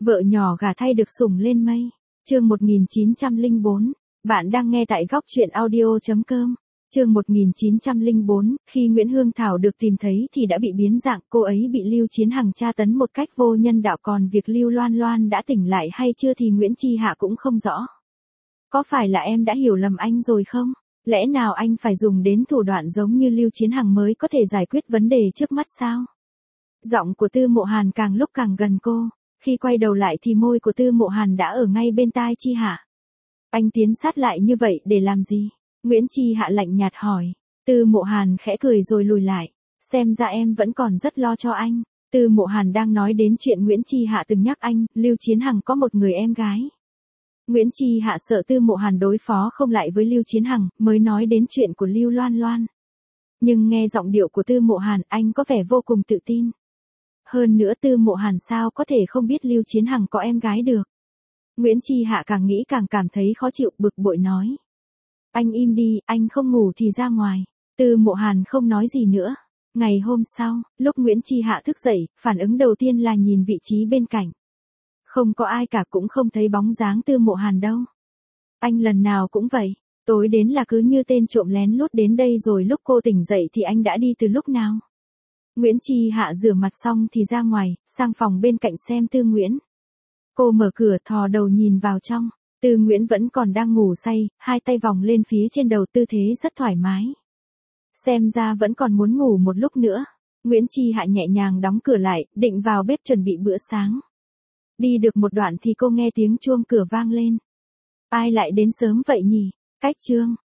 Vợ nhỏ gả thay được sủng lên mây. Chương 1904. Bạn đang nghe tại góc truyện audio.com. Chương 1904, khi Nguyễn Hương Thảo được tìm thấy thì đã bị biến dạng, cô ấy bị Lưu Chiến Hằng tra tấn một cách vô nhân đạo, còn việc Lưu Loan Loan đã tỉnh lại hay chưa thì Nguyễn Chi Hạ cũng không rõ. Có phải là em đã hiểu lầm anh rồi không? Lẽ nào anh phải dùng đến thủ đoạn giống như Lưu Chiến Hằng mới có thể giải quyết vấn đề trước mắt sao? Giọng của Tư Mộ Hàn càng lúc càng gần cô. Khi quay đầu lại thì môi của Tư Mộ Hàn đã ở ngay bên tai Chi Hạ. Anh tiến sát lại như vậy để làm gì? Nguyễn Chi Hạ lạnh nhạt hỏi. Tư Mộ Hàn khẽ cười rồi lùi lại. Xem ra em vẫn còn rất lo cho anh. Tư Mộ Hàn đang nói đến chuyện Nguyễn Chi Hạ từng nhắc anh, Lưu Chiến Hằng có một người em gái. Nguyễn Chi Hạ sợ Tư Mộ Hàn đối phó không lại với Lưu Chiến Hằng, mới nói đến chuyện của Lưu Loan Loan. Nhưng nghe giọng điệu của Tư Mộ Hàn, anh có vẻ vô cùng tự tin. Hơn nữa Tư Mộ Hàn sao có thể không biết Lưu Chiến Hằng có em gái được. Nguyễn Chi Hạ càng nghĩ càng cảm thấy khó chịu, bực bội nói. Anh im đi, anh không ngủ thì ra ngoài. Tư Mộ Hàn không nói gì nữa. Ngày hôm sau, lúc Nguyễn Chi Hạ thức dậy, phản ứng đầu tiên là nhìn vị trí bên cạnh. Không có ai cả, cũng không thấy bóng dáng Tư Mộ Hàn đâu. Anh lần nào cũng vậy, tối đến là cứ như tên trộm lén lút đến đây, rồi lúc cô tỉnh dậy thì anh đã đi từ lúc nào. Nguyễn Chi Hạ rửa mặt xong thì ra ngoài, sang phòng bên cạnh xem Tư Nguyễn. Cô mở cửa thò đầu nhìn vào trong, Tư Nguyễn vẫn còn đang ngủ say, hai tay vòng lên phía trên đầu, tư thế rất thoải mái. Xem ra vẫn còn muốn ngủ một lúc nữa. Nguyễn Chi Hạ nhẹ nhàng đóng cửa lại, định vào bếp chuẩn bị bữa sáng. Đi được một đoạn thì cô nghe tiếng chuông cửa vang lên. Ai lại đến sớm vậy nhỉ? Cách Trương,